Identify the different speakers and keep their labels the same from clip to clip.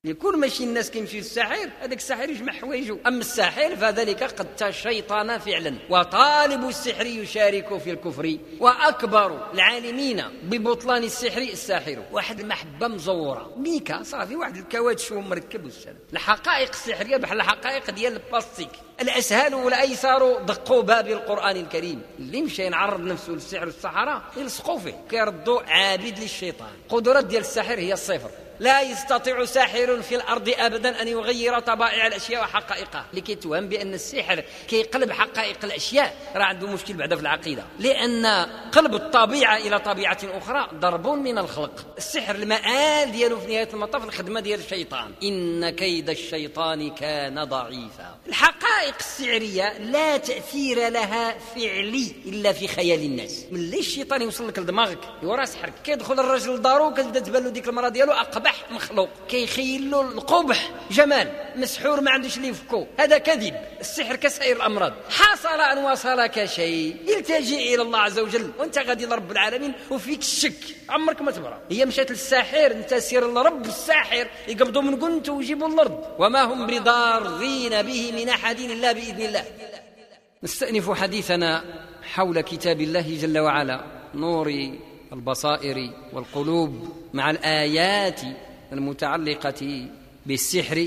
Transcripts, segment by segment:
Speaker 1: يكون ماشي الناس كيمشيو للساحر، هذاك الساحر يجمع حوايجه. أما الساحر فذلك قد شيطان فعلا، وطالب السحر يشارك في الكفر، وأكبر العالمين ببطلان السحر الساحر. واحد المحبة مزورة ميكا صافي، واحد الكاواتش مركب والسلام. الحقائق السحرية بحال الحقائق ديال البلاستيك، الأسهل والأيسر دقوا باب القرآن الكريم. اللي مشى ينعرض نفسه للسحر والسحرة يلصقوا فيه، كيردوا عابد للشيطان. قدرات ديال الساحر هي الصفر. لا يستطيع ساحر في الأرض أبدا أن يغير طبائع الأشياء وحقائقها. اللي كيتوهم بأن السحر كيقلب حقائق الأشياء راه عنده مشكل بعدا في العقيدة، لأن قلب الطبيعة إلى طبيعة أخرى ضرب من الخلق. السحر المآل ديالو في نهاية المطاف الخدمة ديال الشيطان، إن كيد الشيطان كان ضعيفا. الحقائق السحرية لا تأثير لها فعلي إلا في خيال الناس. من ليش الشيطان يوصل لك لدماغك يورا سحرك، كيدخل الرجل لدارو كتبدا تبان له ديك المرأة ديالو أقبح مخلوق، كيخيل له القبح جمال، مسحور ما عندوش اللي يفكو. هذا كذب. السحر كسائر الأمراض، حصل أن وصلك شيء التجئ إلى الله عز وجل وانت غادي لرب العالمين وفيك الشك، عمرك ما تبرى. هي مشات للساحر، انت سير لرب الساحر يقبضوا من قنت ويجيبوا الأرض، وما هم بضارين به من أحد إلا بإذن الله. نستأنف حديثنا حول كتاب الله جل وعلا، نور البصائر والقلوب، مع الآيات المتعلقة بالسحر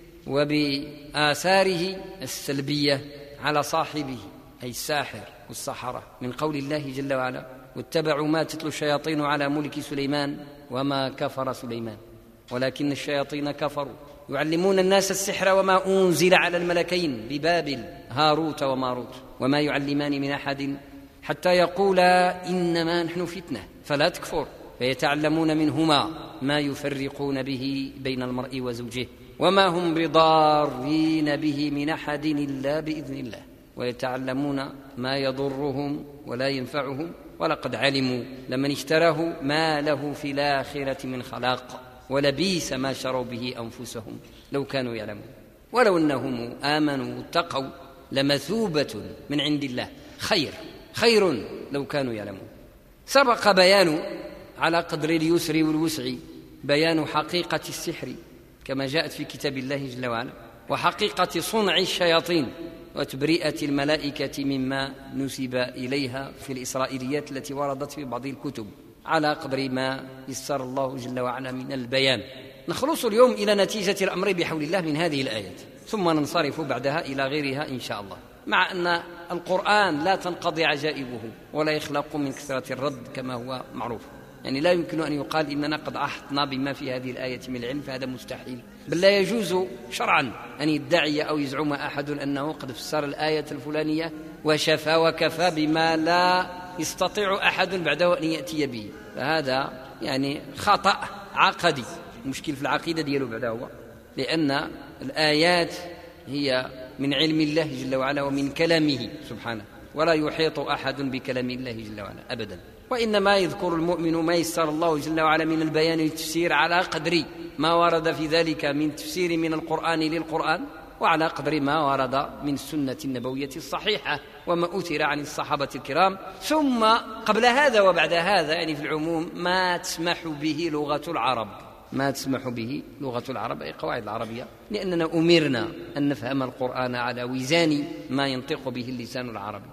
Speaker 1: وبآثاره السلبية على صاحبه أي الساحر والسحرة، من قول الله جل وعلا: واتبعوا ما تتلو الشياطين على ملك سليمان وما كفر سليمان ولكن الشياطين كفروا يعلمون الناس السحر وما أنزل على الملكين ببابل هاروت وماروت وما يعلمان من أحد حتى يقولا إنما نحن فتنة فلا تكفر فيتعلمون منهما ما يفرقون به بين المرء وزوجه وما هم بضارين به من أحد إلا بإذن الله ويتعلمون ما يضرهم ولا ينفعهم ولقد علموا لمن اشتراه ما له في الآخرة من خلاق ولبئس ما شروا به أنفسهم لو كانوا يعلمون ولو أنهم آمنوا واتقوا لمثوبة من عند الله خير لو كانوا يعلمون. سبق بيان على قدر اليسر والوسع بيان حقيقة السحر كما جاءت في كتاب الله جل وعلا، وحقيقة صنع الشياطين وتبرئة الملائكة مما نسب إليها في الإسرائيليات التي وردت في بعض الكتب على قدر ما يسر الله جل وعلا من البيان. نخلص اليوم إلى نتيجة الأمر بحول الله من هذه الآيات، ثم ننصرف بعدها إلى غيرها إن شاء الله، مع أن القرآن لا تنقضي عجائبه ولا يخلق من كثرة الرد كما هو معروف. يعني لا يمكن أن يقال إننا قد أحطنا بما في هذه الآية من العلم، فهذا مستحيل، بل لا يجوز شرعا أن يدعي أو يزعم أحد أنه قد فسر الآية الفلانية وشفى وكفى بما لا يستطيع أحد بعده أن يأتي به، فهذا يعني خطأ عقدي، مشكل في العقيدة دياله بعده هو، لأن الآيات هي من علم الله جل وعلا ومن كلامه سبحانه، ولا يحيط أحد بكلام الله جل وعلا أبدا، وإنما يذكر المؤمن ما يسر الله جل وعلا من البيان والتفسير على قدر ما ورد في ذلك من تفسير من القرآن للقرآن، وعلى قدر ما ورد من السنة النبوية الصحيحة وما أثر عن الصحابة الكرام. ثم قبل هذا وبعد هذا يعني في العموم ما تسمح به لغة العرب، ما تسمح به لغة العرب أي قواعد العربية، لأننا أمرنا أن نفهم القرآن على وزان ما ينطق به اللسان العربي.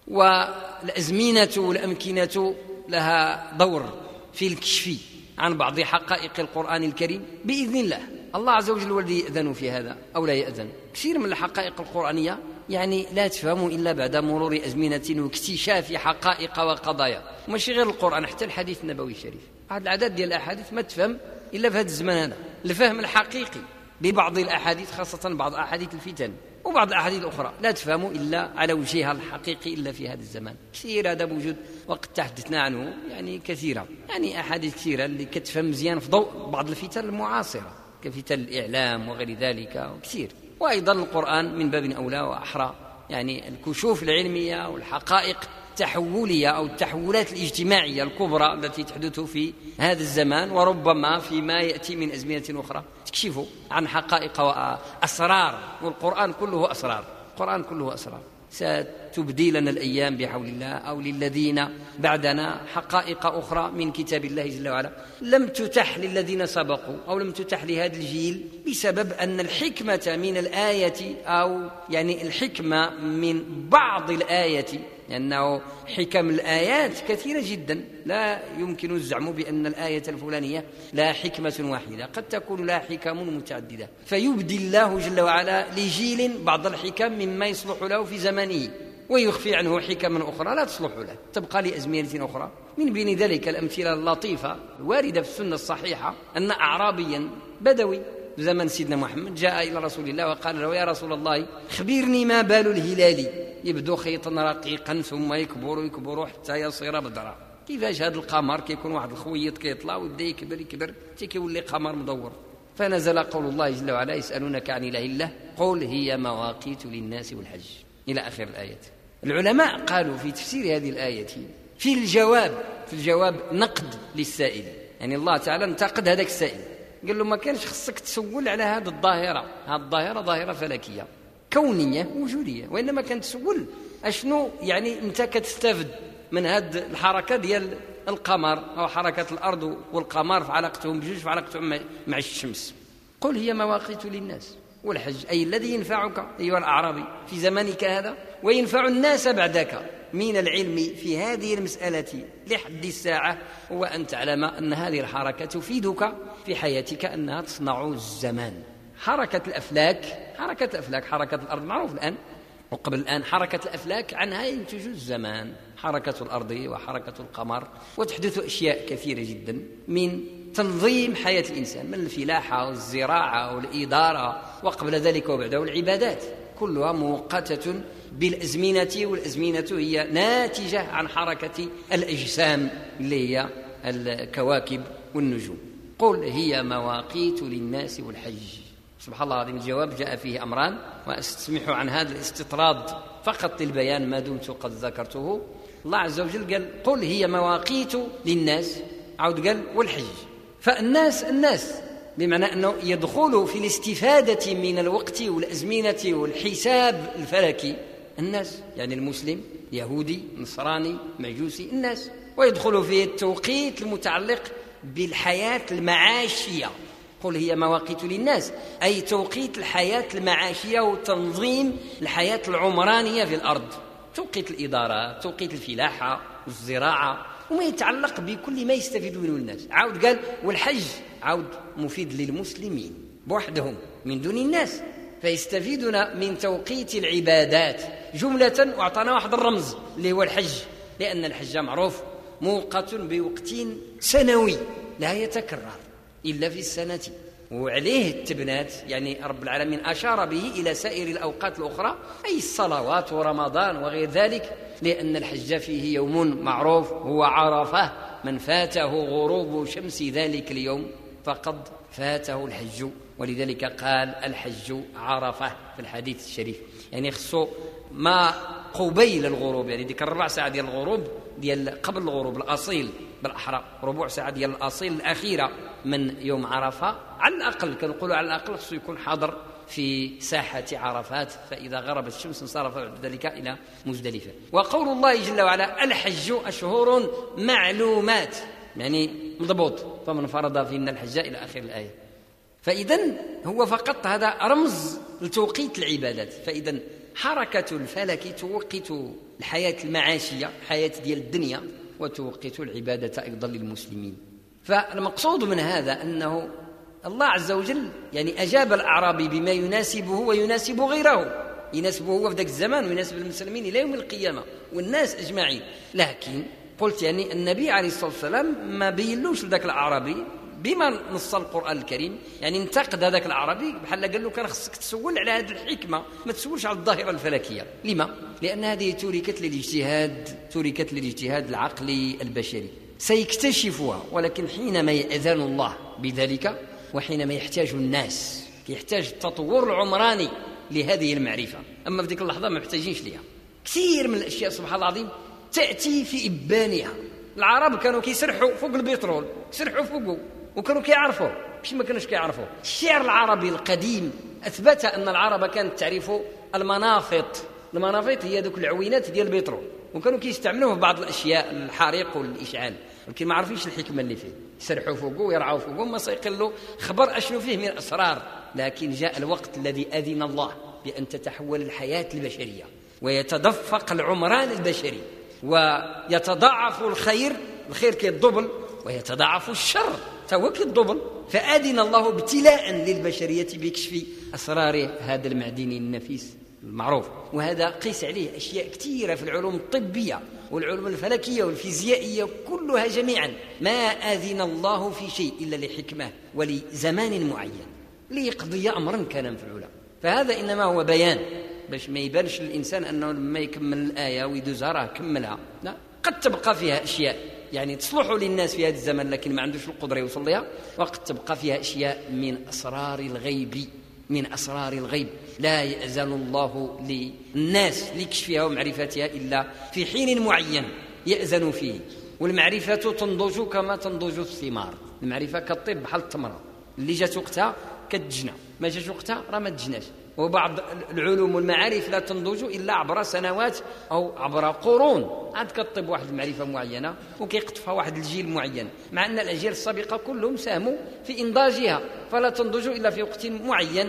Speaker 1: والأزمنة والأمكنة لها دور في الكشف عن بعض حقائق القرآن الكريم بإذن الله. الله عز وجل والذي يأذن في هذا أو لا يأذن. كثير من الحقائق القرآنية يعني لا تفهم إلا بعد مرور أزمنة واكتشاف حقائق وقضايا، وماشي غير القرآن، حتى الحديث النبوي الشريف، هذا العدد ديال الأحاديث ما تفهم إلا في هذا الزمان هذا. الفهم الحقيقي ببعض الأحاديث، خاصة بعض أحاديث الفتن وبعض الأحاديث الأخرى، لا تفهم إلا على وجهها الحقيقي إلا في هذا الزمان. كثير هذا موجود وقد تحدثنا عنه يعني كثيرا، يعني أحاديث كثيرة اللي كتفهم مزيان في ضوء بعض الفتن المعاصرة كفتن الإعلام وغير ذلك كثير. وأيضا القرآن من باب أولى وأحرى، يعني الكشوف العلمية والحقائق التحولية أو التحولات الاجتماعية الكبرى التي تحدث في هذا الزمان وربما فيما يأتي من أزمنة أخرى تكشف عن حقائق وأسرار، والقرآن كله أسرار، القرآن كله أسرار. ستبدي لنا الأيام بحول الله أو للذين بعدنا حقائق أخرى من كتاب الله جل وعلا لم تتح للذين سبقوا أو لم تتح لهذا الجيل، بسبب أن الحكمة من الآية أو يعني الحكمة من بعض الآية، لأنه حكم الآيات كثيرة جدا، لا يمكن الزعم بأن الآية الفلانية لا حكمة واحدة، قد تكون لها حكم متعددة، فيبدي الله جل وعلا لجيل بعض الحكم مما يصلح له في زمانه ويخفي عنه حكما أخرى لا تصلح له تبقى لأزمنة أخرى. من بين ذلك الأمثلة اللطيفة الواردة في السنة الصحيحة أن أعرابيا بدوي في زمن سيدنا محمد جاء إلى رسول الله وقال له: يا رسول الله، خبرني ما بال الهلال يبدو خيطا رقيقا ثم يكبر حتى يصير بدرا. كيفاش هذا القمر كيكون واحد الخويط كيطلع ويبدا يكبر حتى كيولي قمر مدور؟ فنزل قول الله جل وعلا: يسألونك عن إله الله قل هي مواقيت للناس والحج، إلى آخر الآيات. العلماء قالوا في تفسير هذه الآية في الجواب نقد للسائل، يعني الله تعالى انتقد هذاك السائل، قال له: ما كانش خصك تسول على هذه الظاهرة، ظاهرة فلكية كونية وجودية، وإنما كان تسول أشنو يعني أنت كتستفد من هذه الحركة ديال القمر أو حركة الأرض والقمر في علاقتهم بجوج، في علاقتهم مع الشمس. قل هي مواقيت للناس والحج، أي الذي ينفعك أيها الأعرابي في زمانك هذا وينفع الناس بعدك من العلم في هذه المسألة لحد الساعة، هو أن تعلم أن هذه الحركة تفيدك في حياتك، أنها تصنع الزمان. حركة الأفلاك، حركة الأرض معروف الآن، وقبل الآن حركة الأفلاك عنها ينتج الزمان، حركة الأرض وحركة القمر، وتحدث أشياء كثيرة جدا من تنظيم حياة الإنسان، من الفلاحة والزراعة والإدارة، وقبل ذلك وبعده العبادات، كلها مؤقتة بالأزمنة، والأزمنة هي ناتجة عن حركة الأجسام اللي هي الكواكب والنجوم. قل هي مواقيت للناس والحج. سبحان الله العظيم، الجواب جاء فيه أمران، وأستسمح عن هذا الاستطراد فقط للبيان ما دمت قد ذكرته. الله عز وجل قال: قل هي مواقيت للناس، عود قال والحج. فالناس بمعنى أنه يدخل في الاستفادة من الوقت والأزمنة والحساب الفلكي الناس، يعني المسلم، يهودي، نصراني، مجوسي، الناس، ويدخل في التوقيت المتعلق بالحياة المعاشية. قل هي مواقيت للناس أي توقيت الحياة المعاشية وتنظيم الحياة العمرانية في الأرض، توقيت الإدارة، توقيت الفلاحة والزراعة، وما يتعلق بكل ما يستفيد منه الناس. عاود قال والحج، عاود مفيد للمسلمين بوحدهم من دون الناس، فيستفيدون من توقيت العبادات جملة، واعطانا واحد الرمز اللي هو الحج، لأن الحج معروف موقت بوقت سنوي لا يتكرر إلا في السنة، وعليه التبنات، يعني رب العالمين أشار به إلى سائر الأوقات الأخرى، أي الصلوات ورمضان وغير ذلك، لأن الحج فيه يوم معروف هو عرفة، من فاته غروب شمس ذلك اليوم فقد فاته الحج، ولذلك قال الحج عرفة في الحديث الشريف، يعني خصو ما قبيل الغروب، يعني ديك الربع ساعة ديال الغروب ديال قبل الغروب الأصيل، بالأحرى ربع ساعة ديال الأصيل الأخيرة من يوم عرفة، على الأقل كنقولوا على الأقل خصو يكون حاضر في ساحة عرفات، فإذا غربت الشمس انصرف بعد ذلك إلى مزدلفة. وقول الله جل وعلا الحج أشهر معلومات، يعني مضبوط، فمن فرض فيهن الحج إلى آخر الآية. فإذا هو فقط هذا رمز لتوقيت العبادات. فإذا حركة الفلك توقت الحياة المعاشية، حياة ديال الدنيا، وتوقت العبادة أيضا للمسلمين. فالمقصود من هذا أنه الله عز وجل يعني أجاب الأعرابي بما يناسبه ويناسب غيره، يناسبه هو في ذاك الزمان ويناسب المسلمين إلى يوم القيامة والناس أجمعين. لكن قلت يعني النبي عليه الصلاة والسلام ما بينلوش لذاك الأعرابي بما نص القرآن الكريم، يعني انتقد هذاك الأعرابي بحال قال له كان خصك تسول على هذه الحكمة، ما تسولش على الظاهرة الفلكية. لما؟ لأن هذه تركت للاجتهاد العقلي البشري، سيكتشفها، ولكن حينما يأذن الله بذلك وحينما يحتاج الناس، يحتاج التطور العمراني لهذه المعرفة. أما في ذيك اللحظة ما محتاجينش ليها. كثير من الأشياء سبحان الله العظيم تأتي في إبانها. العرب كانوا كيسرحوا فوق البترول، يسرحوا فوقه، وكانوا كيعرفوا مش ما كانوش كيعرفوا. الشعر العربي القديم أثبت أن العرب كانت تعرف المنافط المنافيط هي ذوك العوينات ديال البترول، وكانوا كيستعملوه في بعض الاشياء الحريق والاشعال، ولكن ما عارفينش الحكمه اللي فيه، يسرحوا فوقه ويرعوا فوقه ما سيقلوا خبر اشنو فيه من اسرار. لكن جاء الوقت الذي اذن الله بان تتحول الحياه البشريه ويتدفق العمران البشري ويتضاعف الخير كيتضبل، ويتضاعف الشر فهو كيتضبل. فأذن الله ابتلاء للبشرية بكشف أسرار هذا المعدن النفيس المعروف. وهذا قيس عليه أشياء كثيرة في العلوم الطبية والعلوم الفلكية والفيزيائية كلها جميعا. ما أذن الله في شيء إلا لحكمة ولزمان معين ليقضي أمرا كان في العلا. فهذا إنما هو بيان باش ما يبانش للإنسان أنه لما يكمل الآية ويدوز راه كملها، لا، قد تبقى فيها أشياء يعني تصلح للناس في هذا الزمن لكن ما عندوش القدرة يوصل لها، وقد تبقى فيها أشياء من أسرار الغيب لا يأذن الله للناس لكشفها ومعرفتها إلا في حين معين يأذن فيه. والمعرفة تنضج كما تنضج الثمار، المعرفة كالطب بحال التمرة اللي جات وقتها كتجنى، ما جاش وقتها راه ما تجناش. وبعض العلوم والمعارف لا تنضج إلا عبر سنوات أو عبر قرون، عاد كطب واحد المعرفة معينة وكيقطفها واحد الجيل معين، مع أن الأجيال السابقة كلهم ساهموا في إنضاجها، فلا تنضج إلا في وقت معين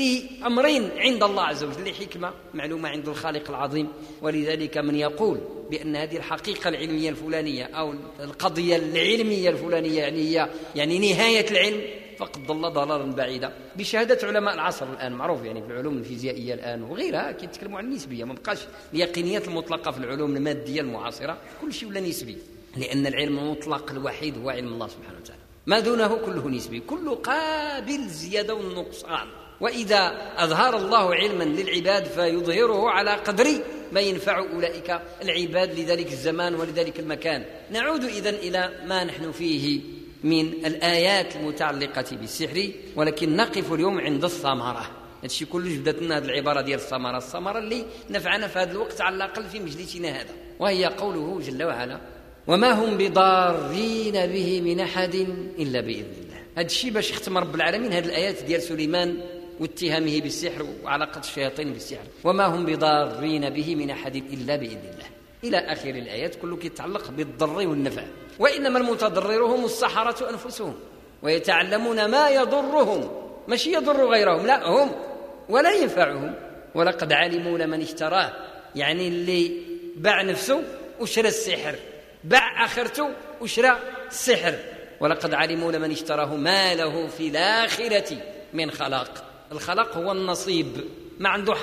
Speaker 1: لأمرين عند الله عز وجل، لحكمة معلومة عند الخالق العظيم. ولذلك من يقول بأن هذه الحقيقة العلمية الفلانية أو القضية العلمية الفلانية يعني نهاية العلم فقد ضل ضلالا بعيدا، بشهادة علماء العصر الآن معروف يعني في العلوم الفيزيائية الآن وغيرها كيتكلموا عن النسبية، ما بقاش اليقينيات المطلقة في العلوم المادية المعاصرة، كل شيء ولا نسبي، لأن العلم المطلق الوحيد هو علم الله سبحانه وتعالى، ما دونه كله نسبي، كله قابل زيادة والنقصان. وإذا أظهر الله علما للعباد فيظهره على قدر ما ينفع أولئك العباد لذلك الزمان ولذلك المكان. نعود إذن إلى ما نحن فيه من الآيات المتعلقة بالسحر، ولكن نقف اليوم عند الثمرة. هذا الشيء كله جبدت لنا هذه العبارة ديال الثمرة اللي نفعنا في هذا الوقت على الأقل في مجلسنا هذا، وهي قوله جل وعلا: وما هم بضارين به من أحد إلا بإذن الله. هذا الشيء باش يختم رب العالمين هذه الآيات ديال سليمان واتهامه بالسحر وعلاقة الشياطين بالسحر، وما هم بضارين به من أحد إلا بإذن الله إلى آخر الآيات، كله يتعلق بالضر والنفع. وإنما المتضرر هم السحرة أنفسهم، ويتعلمون ما يضرهم، ماشي يضر غيرهم، لا هم ولا ينفعهم. ولقد علموا لمن اشتراه، يعني اللي باع نفسه وشرى السحر، باع آخرته وشرى السحر. ولقد علموا لمن اشتراه ما له في الآخرة من خلاق. الخلاق هو النصيب، ما عنده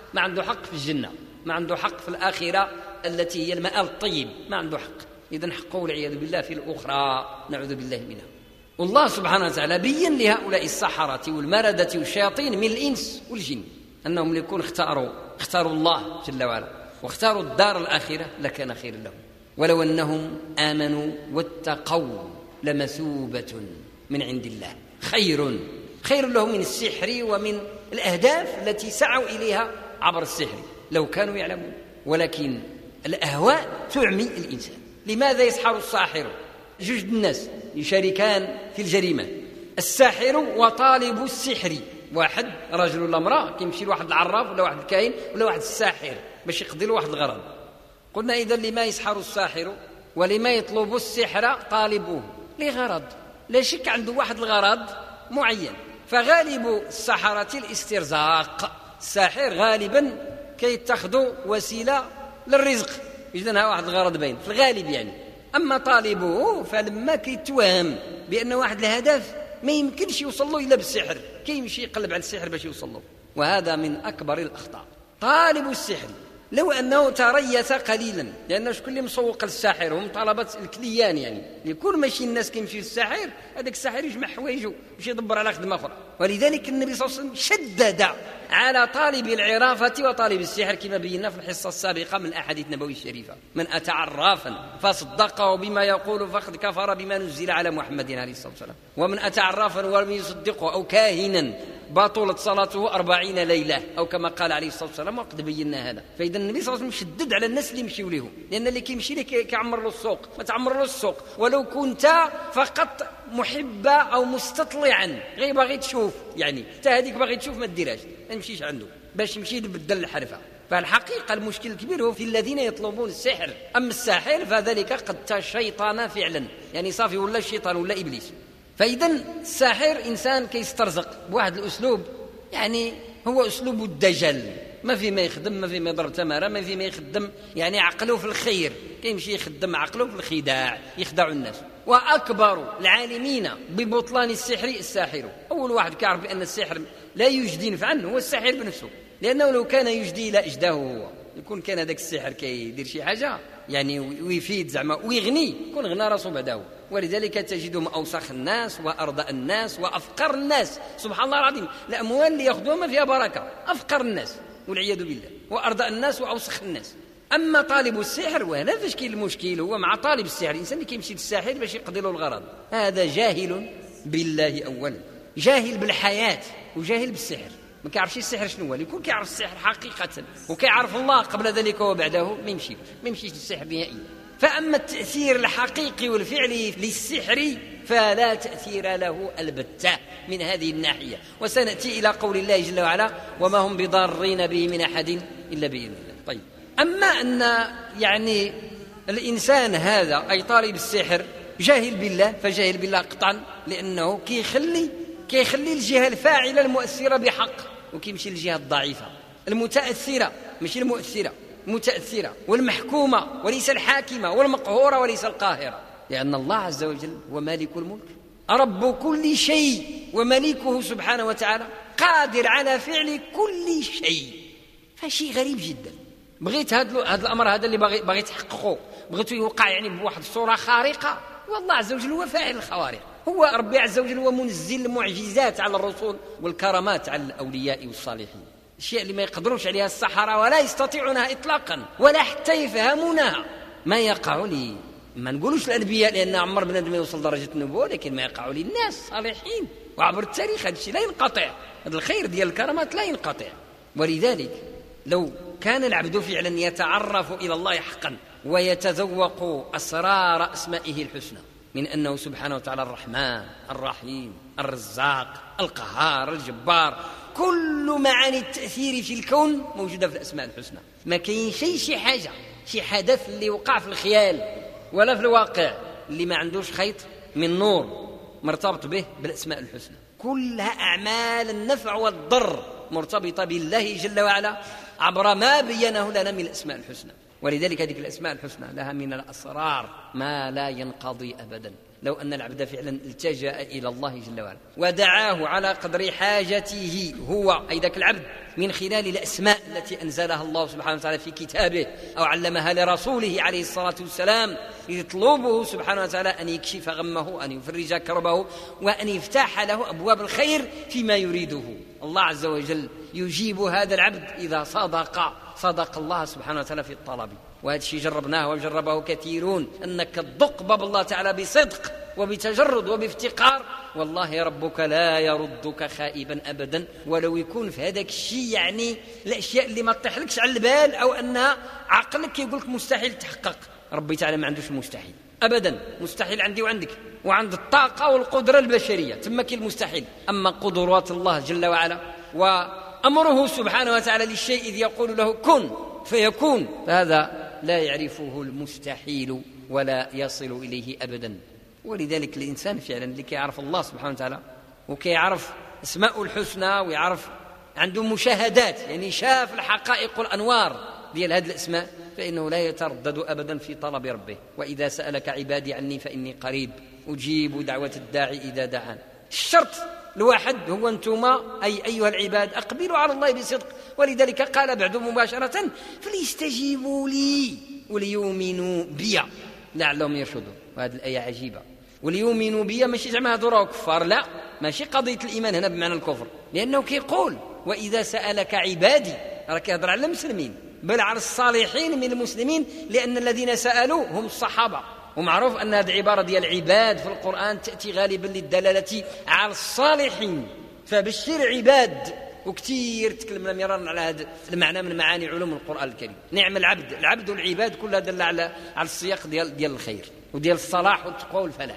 Speaker 1: حق في الجنة، ما عنده حق في الآخرة التي هي المآل الطيب، ما عنده حق. إذن حقه والعياذ بالله في الأخرى، نعوذ بالله منها. والله سبحانه وتعالى بين لهؤلاء السحرة والمردة والشياطين من الإنس والجن أنهم ليكون اختاروا الله جل وعلا واختاروا الدار الآخرة لكان خير لهم. ولو أنهم آمنوا واتقوا لمثوبة من عند الله خير لهم من السحر ومن الأهداف التي سعوا إليها عبر السحر لو كانوا يعلمون. ولكن الأهواء تعمي الإنسان. لماذا يسحر الساحر؟ جوج الناس يشاركان في الجريمة، الساحر وطالب السحر، واحد رجل ولا امرأة كيمشي لواحد العراف ولا واحد الكاهن ولا واحد الساحر باش يقضي له واحد الغرض. قلنا إذن لما يسحر الساحر ولما يطلب السحر طالبوه لغرض، لا شك عنده واحد الغرض معين. فغالب السحرة الاسترزاق، الساحر غالبا كيتخذوا وسيلة للرزق، يجدنها واحد الغرض باين في الغالب يعني. أما طالبه فلما كيتوهم بأن واحد الهدف ما يمكنش يوصل له إلا بالسحر، كيمشي يقلب على السحر باش يوصل له، وهذا من أكبر الأخطاء. طالب السحر لو أنه تريث قليلا، لأن شكون اللي مسوق للساحر؟ هم طلبة الكليان، يعني يكون ماشي الناس كيمشي للساحر، هذاك الساحر يجمع حوايجه باش يدبر على خدمة أخرى. ولذلك النبي صلى الله عليه وسلم شدد على طالب العرافة وطالب السحر كما بينا في الحصة السابقة من الأحاديث النبوية الشريفة: من أتى عرافا فصدقه بما يقول فقد كفر بما نزل على محمد عليه الصلاة والسلام، ومن أتى عرافا ولم يصدقه أو كاهنا باطلت صلاته 40 ليلة، أو كما قال عليه الصلاة والسلام، وقد بينا هذا. فإذا النبي صلى الله عليه وسلم شدد على الناس اللي يمشيوا لهم، لأن اللي كيمشي لك كيعمر له السوق، ما تعمر له السوق ولو كنت فقط محبة أو مستطلعا غير باغي تشوف، يعني حتى هذيك باغي تشوف ما ديرهاش، ما نمشيش عنده باش يمشي يبدل الحرفة. فالحقيقة المشكل الكبير هو في الذين يطلبون السحر. أما الساحر فذلك قد تشيطان فعلا، يعني صافي ولا الشيطان ولا إبليس. فإذا الساحر إنسان كيسترزق بواحد الأسلوب، يعني هو أسلوب الدجل، ما في ما يخدم، ما في ما يضرب تمارة، ما في ما يخدم يعني عقله في الخير، كيمشي يخدم عقله في الخداع، يخدع الناس. وأكبر العالمين ببطلان السحر الساحر. أول واحد كيعرف بأن السحر لا يجدي نفعا هو الساحر بنفسه، لأنه لو كان يجدي لا أجداه هو. يكون كان هذاك السحر كيدير شي حاجة يعني ويفيد زعما ويغني، يكون غنى راسه بعده. ولذلك تجدهم أوسخ الناس وأرضى الناس وأفقر الناس، سبحان الله العظيم. الأموال اللي يأخذوها ما فيها بركة، أفقر الناس والعياذ بالله، وأرضى الناس وأوسخ الناس. أما طالب السحر وهنا فاش كاين المشكل، هو مع طالب السحر الإنسان اللي كيمشي للساحر باش يقضي له الغرض، هذا جاهل بالله أولا، جاهل بالحياة وجاهل بالسحر، ما كيعرفش السحر شنو هو. يكون كيعرف السحر حقيقة وكيعرف الله قبل ذلك وبعده ما يمشيش للسحر نهائيا. فأما التأثير الحقيقي والفعلي للسحر فلا تأثير له البتة من هذه الناحية. وسنأتي إلى قول الله جل وعلا وما هم بضارين به من أحد إلا بإذن الله. طيب، أما أن يعني الإنسان هذا أي طالب السحر جاهل بالله، فجاهل بالله قطعا، لأنه كيخلي الجهة الفاعلة المؤثرة بحق، وكيمشي للجهة الضعيفة المتأثرة، مش المؤثرة، متأثرة والمحكومة وليس الحاكمة، والمقهورة وليس القاهرة. لأن الله عز وجل هو مالك الملك، رب كل شيء ومليكه سبحانه وتعالى، قادر على فعل كل شيء. فشيء غريب جدا. بغيت هذا الأمر هذا اللي باغي تحققه، بغيته يوقع يعني بواحد الصورة خارقة، والله عز وجل هو فاعل الخوارق، هو ربي عز وجل هو منزل المعجزات على الرسل والكرامات على الأولياء والصالحين، الشيء اللي ما يقدروش عليها السحرة ولا يستطيعونها إطلاقا ولا حتى يفهمونها. ما يقع لي، ما نقولوش الأنبياء لأن عمر بن يوصل درجة النبوة، لكن ما يقع للناس صالحين وعبر التاريخ. هذا الشيء لا ينقطع، هذا الخير ديال الكرامات لا ينقطع. ولذلك لو كان العبد فعلا يتعرف إلى الله حقا ويتذوق أسرار أسمائه الحسنى، من أنه سبحانه وتعالى الرحمن الرحيم الرزاق القهار الجبار، كل معاني التأثير في الكون موجودة في الأسماء الحسنى. ما كاين شي حاجة، شي حدث اللي وقع في الخيال ولا في الواقع اللي ما عندوش خيط من نور مرتبط به بالأسماء الحسنى. كلها أعمال النفع والضر مرتبطة بالله جل وعلا عبر ما بينه لنا من الأسماء الحسنى. ولذلك هذه الأسماء الحسنى لها من الأسرار ما لا ينقضي أبدا. لو أن العبد فعلا التجأ إلى الله جل وعلا ودعاه على قدر حاجته هو أي ذاك العبد من خلال الأسماء التي أنزلها الله سبحانه وتعالى في كتابه أو علمها لرسوله عليه الصلاة والسلام، يطلبه سبحانه وتعالى أن يكشف غمه، أن يفرج كربه، وأن يفتح له أبواب الخير فيما يريده. الله عز وجل يجيب هذا العبد إذا صدق الله سبحانه وتعالى في الطلب. وهذا الشيء جربناه وجربه كثيرون، أنك تدق باب الله تعالى بصدق وبتجرد وبافتقار، والله ربك لا يردك خائبا أبدا. ولو يكون في هذاك الشيء يعني الأشياء اللي ما تطيحلكش على البال أو أنها عقلك يقولك مستحيل تحقق، ربي تعالى ما عندوش المستحيل أبدا. مستحيل عندي وعندك وعند الطاقة والقدرة البشرية ثم كي المستحيل. أما قدرات الله جل وعلا وأمره سبحانه وتعالى للشيء إذ يقول له كن فيكون، فهذا لا يعرفه المستحيل ولا يصل إليه أبدا. ولذلك الإنسان فعلا اللي كيعرف الله سبحانه وتعالى وكيعرف اسماء الحسنى ويعرف عنده مشاهدات، يعني شاف الحقائق والأنوار ديال هذه الأسماء، فإنه لا يتردد أبدا في طلب ربه. وإذا سألك عبادي عني فإني قريب أجيب دعوة الداعي إذا دعان. الشرط الواحد هو أنتما أي أيها العباد أقبلوا على الله بصدق. ولذلك قال بعد مباشرة فليستجيبوا لي وليؤمنوا بي لعلهم يرشدون. وهذه الآية عجيبة. وليؤمنوا بي ماشي زعما هذو راهو كفار، لا، ماشي قضية الإيمان هنا بمعنى الكفر، لأنه كيقول وإذا سألك عبادي، راه كيهضر على المسلمين بل على الصالحين من المسلمين، لأن الذين سألوا هم الصحابة. ومعروف أن هذه العبارة ديال العباد في القرآن تأتي غالبا للدلالة على الصالحين، فبشر عباد. وكثير تكلمنا مرارا على هذا المعنى من معاني علوم القرآن الكريم. نعم العبد والعباد كلها دل على السياق ديال الخير وديال الصلاح والتقوى والفلاح.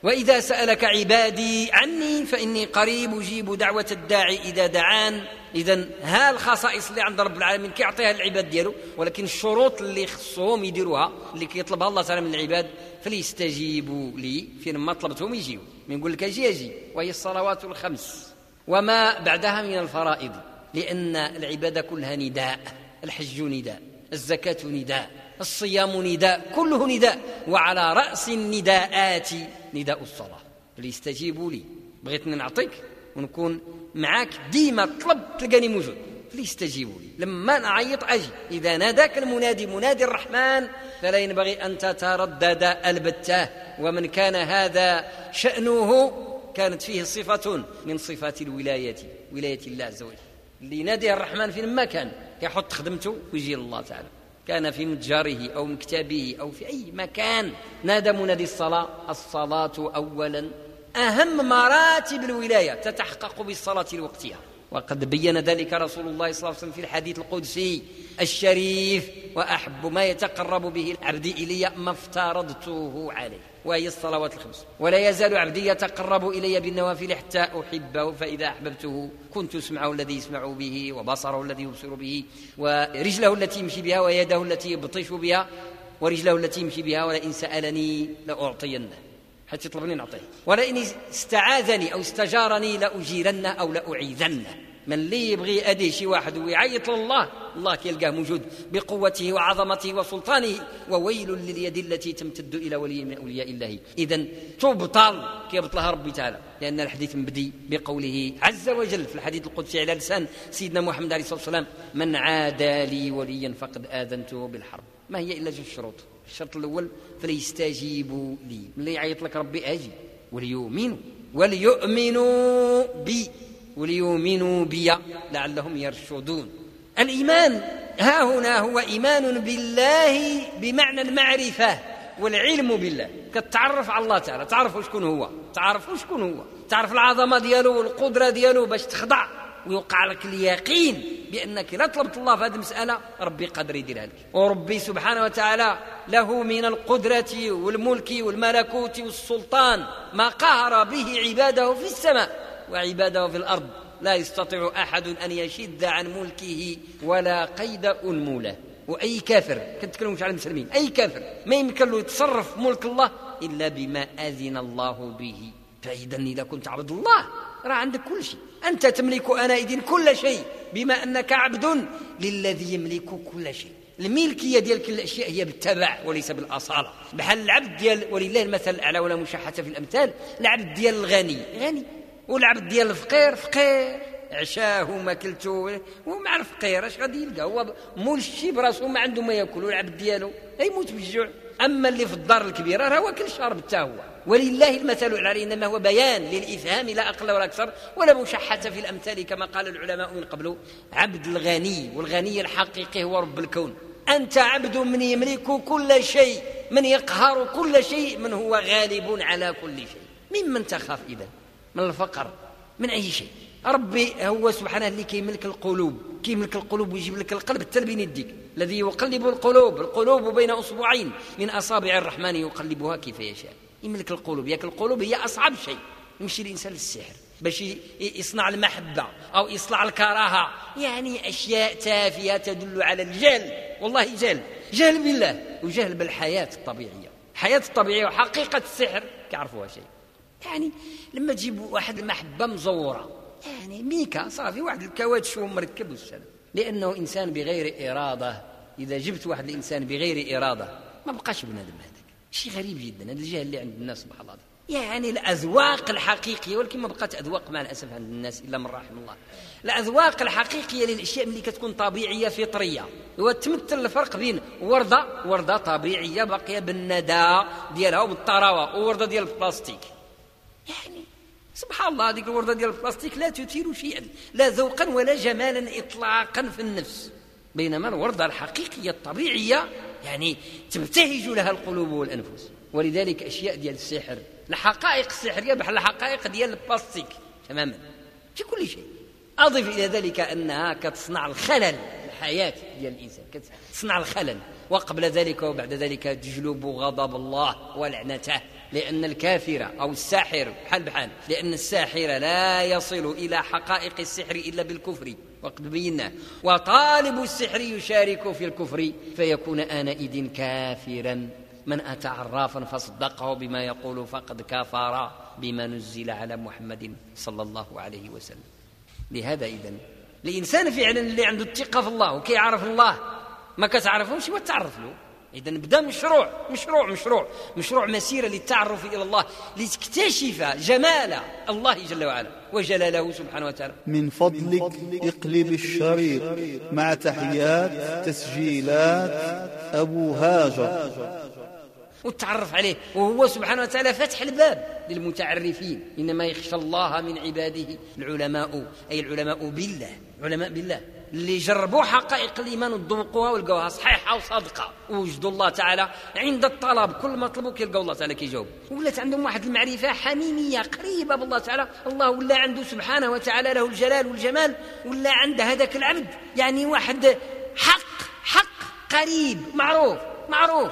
Speaker 1: وإذا سألك عبادي عني فإني قريب أجيب دعوة الداعي إذا دعان. إذن ها الخصائص اللي عند رب العالمين كيعطيها العباد ديالو، ولكن الشروط اللي خصهم يديروها اللي كيطلبها الله تعالى من العباد، فليستجيبوا لي فين ما طلبتهم يجيو. من يقول لك أجي، وهي الصلوات الخمس وما بعدها من الفرائض، لأن العبادة كلها نداء. الحج نداء، الزكاة نداء، الصيام نداء، كله نداء، وعلى رأس النداءات نداء الصلاة. فليستجيبوا لي، بغيتني نعطيك ونكون معاك ديما طلب تلقاني موجود، فليستجيبوا لي. لما نعيط أجي. إذا ناداك المنادي منادي الرحمن فلا ينبغي أن تتردد البتة. ومن كان هذا شأنه كانت فيه صفة من صفات الولاية، ولاية الله عز وجل. اللي يناديه الرحمن فين ما كان يحط خدمته ويجي الله تعالى، كان في متجره أو مكتبه أو في أي مكان نادى منادي الصلاة. الصلاة أولا أهم مراتب الولاية تتحقق بالصلاة لوقتها، وقد بين ذلك رسول الله صلى الله عليه وسلم في الحديث القدسي الشريف: وأحب ما يتقرب به العبد إلي ما افترضته عليه، وهي الصلوات الخمس. ولا يزال عبدي يتقرب إلي بالنوافل حتى أحبه، فإذا أحببته كنت سمعه الذي يسمع به، وبصره الذي يبصر به، ورجله التي يمشي بها، ويده التي يبطش بها، ورجله التي يمشي بها. ولئن سألني لأعطينه، حتى يطلبني نعطيه. ولئن استعاذني أو استجارني لأجيرنه أو لأعيذنه. من اللي يبغي أدي شي واحد ويعيط لله، الله كيلقاه موجود بقوته وعظمته وسلطانه. وويل لليد التي تمتد إلى ولي من أولياء الله. إذن تبطل كيبطلها ربي تعالى، لأن الحديث مبدي بقوله عز وجل في الحديث القدسي على لسان سيدنا محمد عليه الصلاة والسلام: من عادى لي وليا فقد آذنته بالحرب. ما هي إلا جوج شروط. الشرط الأول فليستجيبوا لي، من اللي يعيط لك ربي أجي، وليؤمنوا بي، وليؤمنوا بي لعلهم يرشدون. الإيمان ها هنا هو إيمان بالله بمعنى المعرفة والعلم بالله. كتعرف على الله تعالى، تعرف شكون هو، تعرف العظمة دياله والقدرة دياله باش تخضع ويوقع لك اليقين بأنك لا طلبت الله في هذه المسألة ربي قادر يديرها لك. وربي سبحانه وتعالى له من القدرة والملك والملكوت والسلطان ما قهر به عباده في السماء وعباده في الأرض. لا يستطيع أحد أن يشد عن ملكه ولا قيد أنموله. وأي كافر، كنتكلمش على المسلمين، أي كافر ما يمكن له يتصرف ملك الله إلا بما أذن الله به. فإذا إذا كنت عبد الله راه عندك كل شيء، أنت تملك أنئذ كل شيء بما أنك عبد للذي يملك كل شيء. الملكية ديال كل الأشياء هي بالتبع وليس بالأصالة. بحال العبد ديال ولله المثل الأعلى ولا مشاحة في الأمثال، العبد ديال الغني غني، والعبد ديال الفقير فقير، عشاه وما كلته ومع الفقير اش غادي يلقى؟ هو مولشي براسو ما عنده ما ياكل، والعبد ديالو يموت بالجوع. اما اللي في الدار الكبيره راه واكل شارب حتى هو. ولله المثل الأعلى، انما هو بيان للافهام لا اقل ولا اكثر ولا مشحة في الامثال كما قال العلماء من قبل. عبد الغني، والغني الحقيقي هو رب الكون. انت عبد من يملك كل شيء، من يقهر كل شيء، من هو غالب على كل شيء. ممن تخاف اذا؟ من الفقر؟ من اي شيء؟ ربي هو سبحانه اللي كيملك القلوب ويجيب لك القلب حتى بين يديك، الذي يقلب القلوب بين أصبعين من أصابع الرحمن يقلبها كيف يشاء. يملك القلوب، ياك القلوب هي أصعب شيء. يمشي الإنسان للسحر باش يصنع المحبة أو يصنع الكراهة، يعني أشياء تافهة تدل على الجهل. والله جهل بالله وجهل بالحياة الطبيعية. الحياة الطبيعية وحقيقة السحر كيعرفوها شيء. يعني لما تجيب واحد المحبة مزورة، يعني ميكا صافي واحد الكاواتش مركب والسلام، لأنه إنسان بغير إرادة. إذا جبت واحد الإنسان بغير إرادة ما بقاش بنادم. هذاك شيء غريب جدا، هذا الجهل اللي عند الناس سبحان الله. يعني الأذواق الحقيقية، ولكن ما بقات أذواق مع الأسف عند الناس إلا من رحم الله. الأذواق الحقيقية للأشياء اللي كتكون طبيعية فطرية، وتمثل الفرق بين وردة طبيعية باقية بالندى ديالها وبالطراوة، ووردة ديال البلاستيك. يعني سبحان الله، هذيك الوردة ديال البلاستيك لا تثير شيئا، لا ذوقا ولا جمالا إطلاقا في النفس، بينما الوردة الحقيقية الطبيعية يعني تبتهج لها القلوب والأنفس. ولذلك أشياء ديال السحر، الحقائق السحرية بحال الحقائق ديال البلاستيك تماما في كل شيء. أضف إلى ذلك أنها كتصنع الخلل في الحياة ديال الإنسان، كتصنع الخلل، وقبل ذلك وبعد ذلك تجلب غضب الله ولعنته لأن الكافر أو الساحر بحال لأن الساحر لا يصل إلى حقائق السحر إلا بالكفر وقد بينا، وطالب السحر يشارك في الكفر فيكون آنئذ كافرا. من أتى عرافا فصدقه بما يقول فقد كفر بما نزل على محمد صلى الله عليه وسلم. لهذا إذن الإنسان فعلا اللي عنده الثقة في الله وكيعرف الله ما كتعرفوش وتعرف له. إذن بدأ مشروع مسيرة للتعرف إلى الله لتكتشف جمال الله جل وعلا وجلاله سبحانه وتعالى.
Speaker 2: من فضلك اقلب الشريط مع تحيات تسجيلات أبو هاجر
Speaker 1: والتعرف عليه، وهو سبحانه وتعالى فتح الباب للمتعرفين. إنما يخشى الله من عباده العلماء، أي العلماء بالله، علماء بالله اللي جربوا حقائق الإيمان وذوقوها ولقوها صحيحة وصادقة ووجدوا الله تعالى عند الطلب، كل ما طلبوا كيلقوا الله تعالى كيجاوب. ولات عندهم واحد المعرفة حميمية قريبة بالله تعالى. الله ولا عنده سبحانه وتعالى له الجلال والجمال، ولا عنده هذاك العبد يعني واحد حق قريب معروف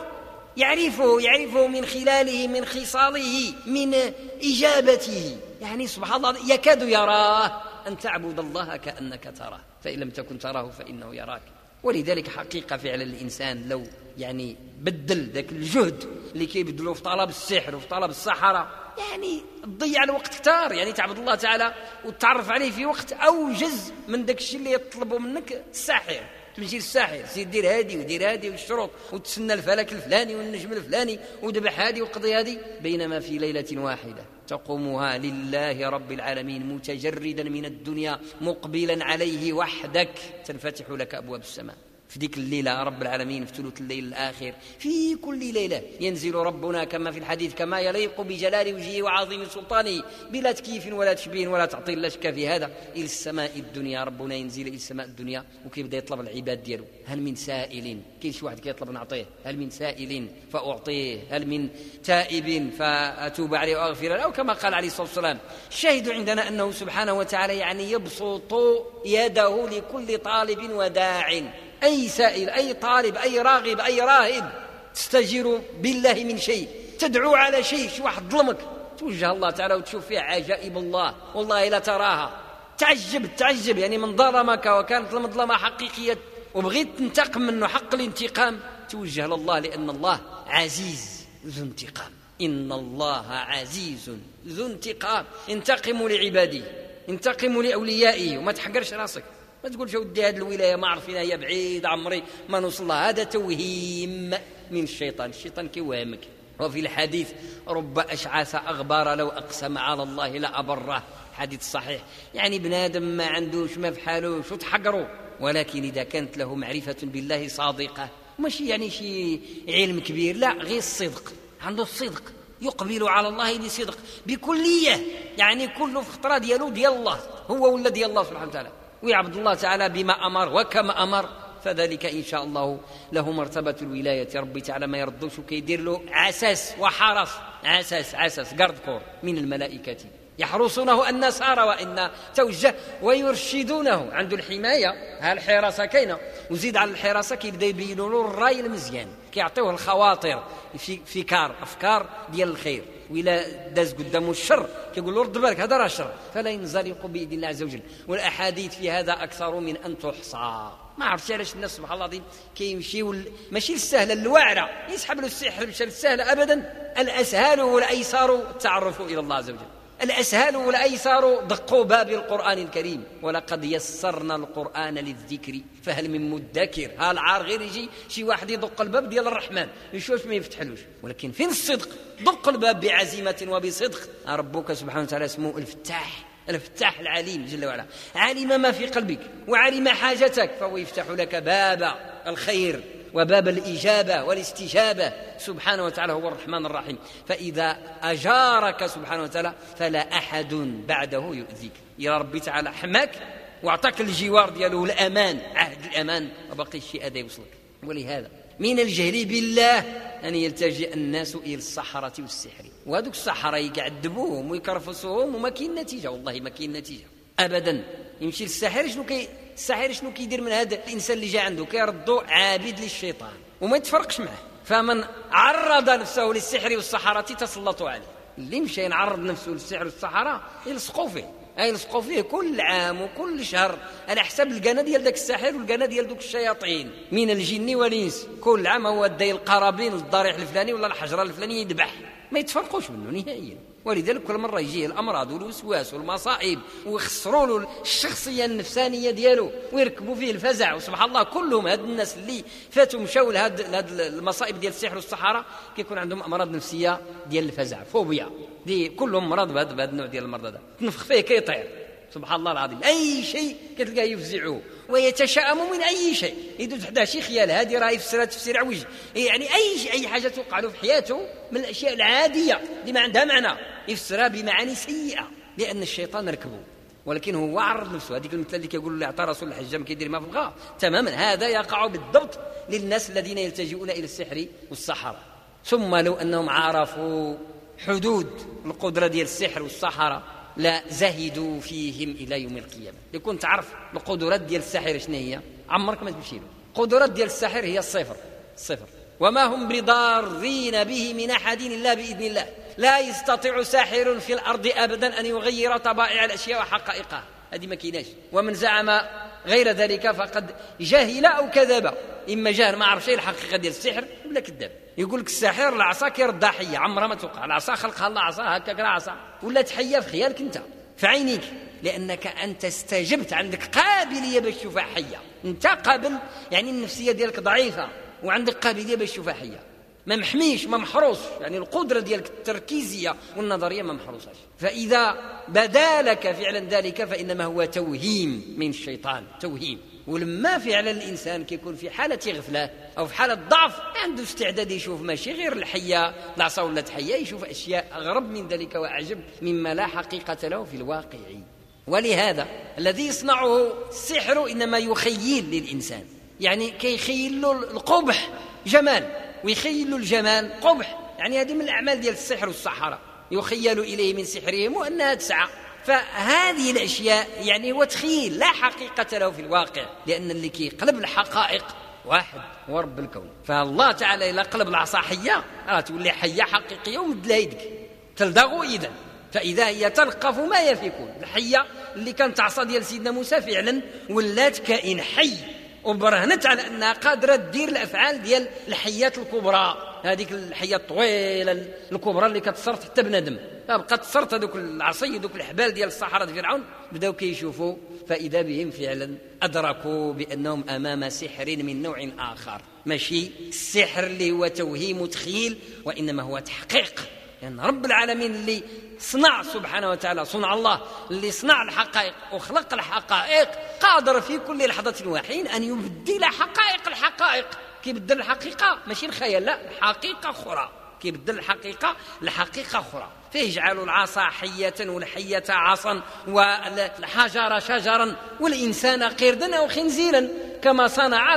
Speaker 1: يعرفه من خلاله، من خصاله، من إجابته. يعني سبحان الله يكاد يراه. أن تعبد الله كأنك تراه فإن لم تكن تراه فإنه يراك. ولذلك حقيقة فعلا الإنسان لو يعني بدل ذاك الجهد اللي كيبدلوا في طلب السحر وفي طلب السحرة، يعني تضيع الوقت كتار. يعني تعبد الله تعالى وتعرف عليه في وقت أوجز من ذاك الشيء اللي يطلبه منك الساحر. تمشي للساحر سير دير هادي ودير هادي والشروط وتسنى الفلك الفلاني والنجم الفلاني وذبح هادي وقضي هادي، بينما في ليلة واحدة تقومها لله رب العالمين متجردا من الدنيا مقبلا عليه وحدك تنفتح لك أبواب السماء. في ذيك الليلة رب العالمين في ثلث الليل الآخر في كل ليلة ينزل ربنا كما في الحديث كما يليق بجلال وجهه وعظيم سلطانه بلا تكييف ولا تشبيه ولا تعطيل لا شك في هذا إلى السماء الدنيا. ربنا ينزل إلى السماء الدنيا وكيبدا يطلب العباد ديالو. هل من سائل؟ كاين شي واحد كيطلب نعطيه. هل من سائل فأعطيه؟ هل من تائب فأتوب عليه وأغفر له؟ أو كما قال عليه الصلاة والسلام. الشاهد عندنا أنه سبحانه وتعالى يعني يبسط يده لكل طالب وداع، أي سائل أي طالب أي راغب أي راهب تستجير بالله من شيء، تدعو على شيء، شي واحد ظلمك توجه الله تعالى وتشوف فيه عجائب الله والله لا تراها. تعجب يعني من ظلمك وكانت المظلمة حقيقية وبغيت تنتقم منه حق الانتقام توجه لله، لأن الله عزيز ذو انتقام. إن الله عزيز ذو انتقام ينتقم لعباده ينتقم لأوليائه. وما تحقرش راسك، ما تقولش ودي هذه الولاية ما عرفنا هي بعيد عمري ما نوصل لها. هذا توهيم من الشيطان كيوهمك. وفي الحديث رب أشعث أغبار لو أقسم على الله لأبره، حديث صحيح. يعني بنادم ما عندوش ما بحالوش وتحقروا، ولكن إذا كانت له معرفة بالله صادقة ماشي يعني شي علم كبير، لا غير الصدق، عنده الصدق يقبل على الله بصدق بكلية، يعني كله في خطرة ديالو ديال الله هو ولا ديال الله سبحانه وتعالى، ويعبد الله تعالى بما أمر وكما أمر، فذلك إن شاء الله له مرتبة الولاية. ربي تعالى ما يردوش وكيدير له عساس وحرس، عساس قرد كور من الملائكة يحرسونه النصارى وإن توجه ويرشدونه. عنده الحماية الحراسة كاينة، وزيد على الحراسة كيبدا يبينوا له الراي المزيان، كيعطيوه الخواطر أفكار ديال الخير، وإلا داز قدامه الشر كيقول له رد بالك هذا راه شر، فلا ينزلق بإذن الله عز وجل. والأحاديث في هذا أكثر من أن تحصى. ما عرفتش علاش الناس سبحان الله العظيم كيمشيو ماشي السهلة الواعرة يسحب له السحر مش السهلة أبدا. الأسهل والأيسر التعرف إلى الله عز وجل، الأسهل والأيسر دقوا باب القرآن الكريم. ولقد يسرنا القرآن للذكر فهل من مدكر. العار غير يجي شي واحد يدق الباب ديال الرحمن يشوف ما يفتحلوش، ولكن فين الصدق؟ دق الباب بعزيمة وبصدق. ربك سبحانه وتعالى اسمه الفتاح العليم جل وعلا، علم ما في قلبك وعلم حاجتك فهو يفتح لك باب الخير وباب الإجابة والاستجابة. سبحانه وتعالى هو الرحمن الرحيم، فإذا أجارك سبحانه وتعالى فلا أحد بعده يؤذيك. يا ربي تعالى حماك واعطاك الجوار دياله الأمان، عهد الأمان، وبقي الشيء هذا يوصلك. ولهذا من الجهل بالله أن يلتجئ الناس إلى السحرة والسحر، وهذوك السحرة يقعدبوهم ويكرفصوهم وما كاين نتيجة، والله ما كاين نتيجة أبدا. يمشي للساحر الساحر شنو كيدير من هذا الإنسان اللي جاء عنده؟ كيردو عابد للشيطان وما يتفرقش معه، فمن عرض نفسه للسحر والسحرة تسلطوا عليه. اللي مشى يعرض نفسه للسحر والسحرة يلصقوا فيه، يلصقوا فيه كل عام وكل شهر على حسب القنا ديال داك الساحر والقنا ديال دوك الشياطين من الجن والانس. كل عام هو داي القرابين للضريح الفلاني ولا الحجره الفلاني يذبح، ما يتفرقوش منه نهائيا. ولذلك كل مره يجيه الامراض والوسواس والمصائب ويخسروا له الشخصيه النفسانيه ديالو ويركبوا فيه الفزع. وسبحان الله كلهم هاد الناس اللي فاتوا مشاو لهاد المصائب ديال السحر والسحاره كيكون عندهم امراض نفسيه ديال الفزع، فوبيا، دي كلهم مرض بهذا النوع ديال المرض هذا. تنفخ فيه كيطير سبحان الله العظيم، اي شيء كتلقاه يفزعوه ويتشائم من اي شيء. يدوز حدا شي خيال هذه راه يفسرها تفسير عوج، يعني اي حاجه توقع له في حياته من الاشياء العاديه اللي ما عندها معنى يفسرها بمعاني سيئه لان الشيطان ركبه. ولكن هو عرض نفسه. هذيك المثل اللي كيقولوا اللي عطى رسول الحجه ما كيدير ما في الغار تماما، هذا يقع بالضبط للناس الذين يلتجئون الى السحر والسحره. ثم لو انهم عرفوا حدود القدره ديال السحر والسحره لا زهدوا فيهم الى يوم القيامه. يكون تعرف القدرات ديال الساحر شنو هي، عمرك ما تمشي له. القدرات ديال الساحر هي الصفر، وما هم بضارين به من احد الا باذن الله. لا يستطيع ساحر في الارض ابدا ان يغير طبائع الاشياء وحقائقها، هذه ما كايناش. ومن زعم غير ذلك فقد جهل او كذب، اما جهل ما عرف شيء الحقيقه ديال السحر ولا كذاب. يقول لك الساحر العصا كيرد حيه، عمرها ما توقع. العصا خلقها الله عصا هكاك، عصا ولا تحيه في خيالك انت في عينيك، لانك انت استجبت، عندك قابليه باش تشوفها حيه. انت قابل، يعني النفسيه ديالك ضعيفه وعندك قابليه باش تشوفها حيه، ما محميش ما محروس، يعني القدره ديالك التركيزيه والنظريه ما محروساش. فاذا بدا لك فعلا ذلك فانما هو توهيم من الشيطان، توهيم. ولما فعلا الانسان كيكون في حاله غفله او في حاله ضعف عنده استعداد يشوف ماشي غير الحيه العصا ولا تحيه، يشوف اشياء اغرب من ذلك واعجب مما لا حقيقه له في الواقع. ولهذا الذي يصنعه السحر انما يخيل للانسان، يعني كيخيل له القبح جمال ويخيل له الجمال قبح. يعني هذه من الاعمال ديال السحر والسحره، يخيل اليه من سحرهم وانها تسعى. فهذه الاشياء يعني هو تخيل لا حقيقه له في الواقع، لان اللي كيقلب الحقائق واحد هو رب الكون. فالله تعالى الى قلب العصا حيه راه تولي حيه حقيقيه ومد لها يدك تلدغ اذا، فاذا هي تلقف ما يفيكون. الحيه اللي كانت عصا ديال سيدنا موسى فعلا ولات كائن حي وبرهنت على أنها قادرة تدير الأفعال ديال الحيات الكبرى، هذيك الحيات الطويلة الكبرى اللي كتصرت حتى بنادم. بقات تصرت هذوك العصي دوك الحبال ديال الصحراء ديال فرعون، بداو كيشوفوا فإذا بهم فعلا أدركوا بأنهم أمام سحر من نوع آخر، ماشي السحر اللي هو توهيم وتخيل، وإنما هو تحقيق. لأن يعني رب العالمين اللي صنع سبحانه وتعالى، صنع الله اللي صنع الحقائق وخلق الحقائق، قادر في كل لحظة وحين أن يبدل حقائق الحقائق. كيبدل الحقيقة ماشي الخيال، لا الحقيقة أخرى، كيبدل الحقيقة الحقيقة أخرى. فيجعل العصا حية والحية عصا والحجر شجرا والإنسان قردا أو خنزيرا كما صنع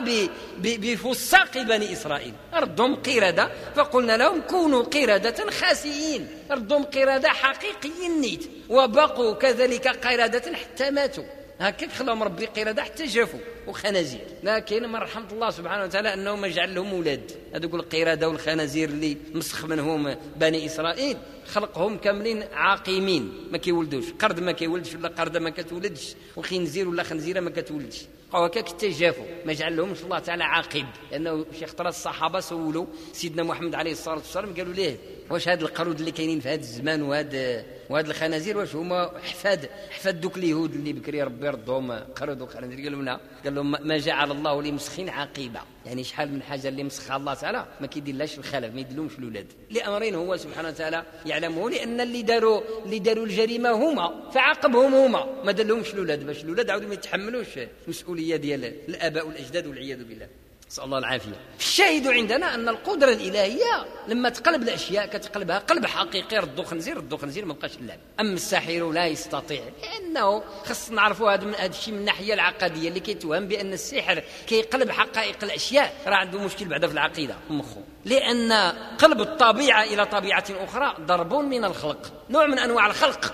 Speaker 1: بفساق بني إسرائيل. ردهم قردة فقلنا لهم كونوا قردة خاسئين، ردهم قردة حقيقيين نيت، وبقوا كذلك قردة حتى ماتوا. هكذا خلاهم ربي قردة حتى جافوا وخنازير. لكن من رحمة الله سبحانه وتعالى أنه ما جعل لهم أولاد. هذوك القردة والخنازير اللي مسخ منهم بني إسرائيل خلقهم كاملين عاقمين، ما كيولدوش. قرد ما كيولدش ولا قردة ما كتولدش، وخنزير ولا خنزيرة ما كتولدش. هكاك تجافوا، ما جعل لهم الله تعالى عاقب. لأنه شيخ طرى الصحابة سولوا سيدنا محمد عليه الصلاة والسلام قالوا ليه واش هاد القرود اللي كاينين في هذا الزمان وهاد الخنازير واش هما حفاد دوك اليهود اللي بكري ربي ردهم قرود وخنازير؟ قالوا لا، قال لهم ما جعل الله لمسخين عاقبة. يعني شحال من حاجة اللي مسخها الله تعالى ما كيديرلاش الخلف، ما يدلهمش الأولاد لأمرين هو سبحانه وتعالى يعلمه. لأن اللي داروا الجريمة هما فعاقبهم هما، ما دلهمش الأولاد باش الأولاد عاودوا ما يتحملوش المسؤولية ديال الآباء والأجداد والعياذ بالله، نسأل الله العافية. الشاهد عندنا أن القدرة الإلهية لما تقلب الأشياء كتقلبها قلب حقيقي. ردوا خنزير ما بقاش اللعب. أما الساحر لا يستطيع، لأنه خصنا نعرفوا هذا الشيء من الناحية العقدية. اللي كيتوهم بأن السحر كيقلب حقائق الأشياء راه عنده مشكل بعدا في العقيدة مخه، لأن قلب الطبيعة إلى طبيعة أخرى ضرب من الخلق، نوع من أنواع الخلق،